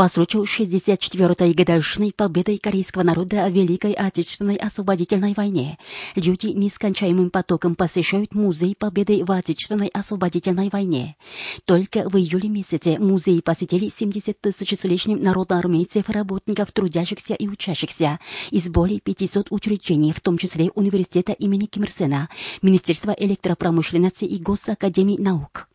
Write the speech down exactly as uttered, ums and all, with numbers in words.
По случаю шестьдесят четвёртой годовщины победы корейского народа в Великой Отечественной освободительной войне люди нескончаемым потоком посещают Музей Победы в Отечественной освободительной войне. Только в июле месяце музей посетили семьдесят тысяч с лишним народоармейцев, работников, трудящихся и учащихся из более пятисот учреждений, в том числе университета имени Ким Ир Сена, Министерства электропромышленности и Госакадемии наук.